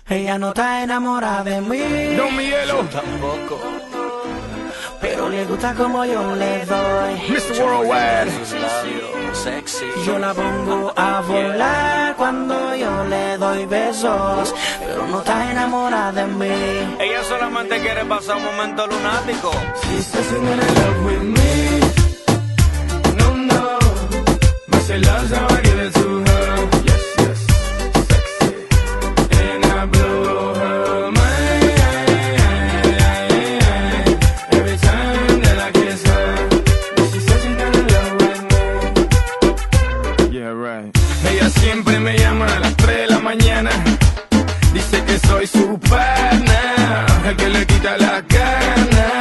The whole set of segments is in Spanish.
Ella no está enamorada de mí. Don Miguelo. Tampoco. Pero le gusta como yo le doy. Mr. Worldwide. Sexy. Yo la pongo a volar cuando yo le doy besos. Pero no está enamorada de mí. Ella solamente quiere pasar un momento lunático. She's dancing in love with me. No, no. But she loves how I give it to her. Yes, yes. Sexy. And I blow her mind. Every time that I kiss her. She says she's gonna love with me. Yeah, right. Ella siempre me llama a las 3 de la mañana. Dice que soy su pana, el que le quita la gana.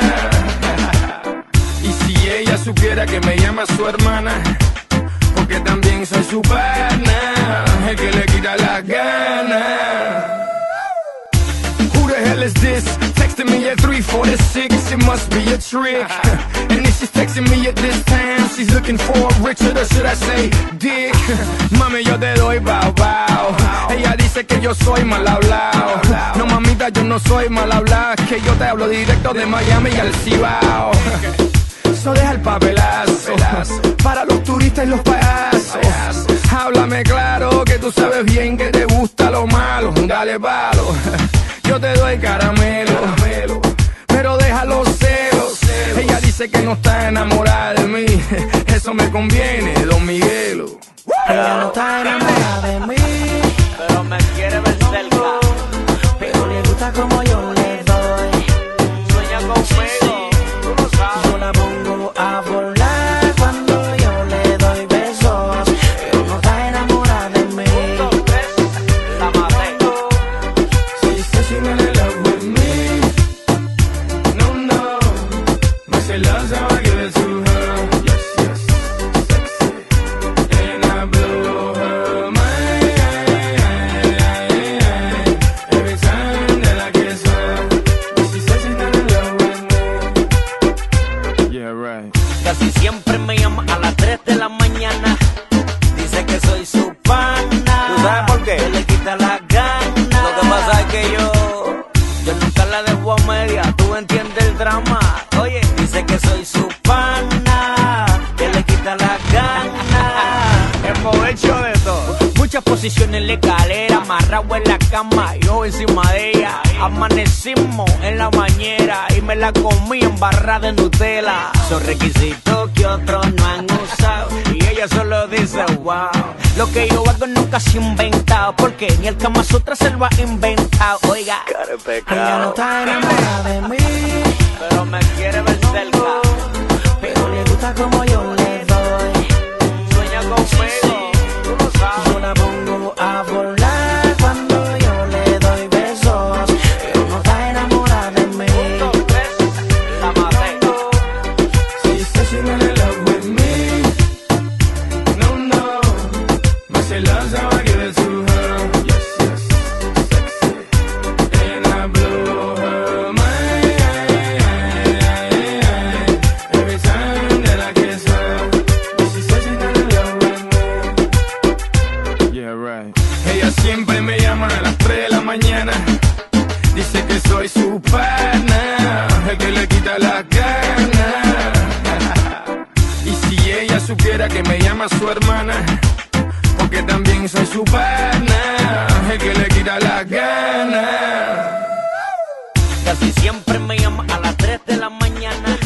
Y si ella supiera que me llama su hermana, porque también soy su pana, el que le quita la gana. Who the hell is this? Texting me at 3:46, it must be a trick. And if she's texting me at this time, she's looking for Richard, or should I say Dick? Mami, yo te doy bow bow. Ella dice que yo soy mal hablado. No, mamita, yo no soy mal hablado, que yo te hablo directo de Miami al Cibao. So deja el papelazo para los turistas y los payasos. Háblame claro, que tú sabes bien que te gusta lo malo. Dale palo, yo te doy caramelo, pero deja los celos. Ella dice que no está enamorada de mí. Eso me conviene, Don Miguelo. Ella no está enamorada de mí. Pero me quiere ver cerca. Pero le gusta como yo le doy. Sueña conmigo, tú lo sabes. Yo la pongo a volar cuando yo le doy besos. Pero no está enamorada de mí. La maté. She says she's in love with me. No, no. But she loves how I give it to her. Yes, yes. Sexy. And I blow her mind. Every time that I kiss her. She says she's in love with me. Yeah, right. Casi siempre me llama a las 3 de la mañana. Dice que soy su pana. ¿Tú sabes por qué? Que le quita la gana. Lo que pasa es que yo nunca la dejo a media. Tú entiendes el drama. Oye, Dice que soy su pana, que le quita la gana. hemos hecho de todo. Muchas posiciones en la escalera, amarrado en la cama, yo encima de ella. Amanecimos en la bañera y me la comí en barra de Nutella. Son requisitos que otros no han usado y ella solo dice wow. Lo que yo hago nunca se ha inventado, porque ni el Kama Sutra se lo ha inventado. Oiga, Ella no está enamorada de mí. pero me quiere ver cerca. Pero le gusta como yo le doy. Sueña conmigo, tú lo sabes. Yo la pongo a volar cuando yo le doy besos. Pero no está enamorada de mí. La maté. She says she's in love with me. No, no. But she loves how I give it to her. Yes, yes. Sexy. And I blow her mind. Every time that I kiss her. She says she's in love with me. Yeah, right. Ella siempre me llama a las 3 de la mañana. Dice que soy su pana, el que le quita la gana. Y si ella supiera que me llama su hermana, porque también soy su pana, el que le quita la gana. Casi siempre me llama a las 3 de la mañana.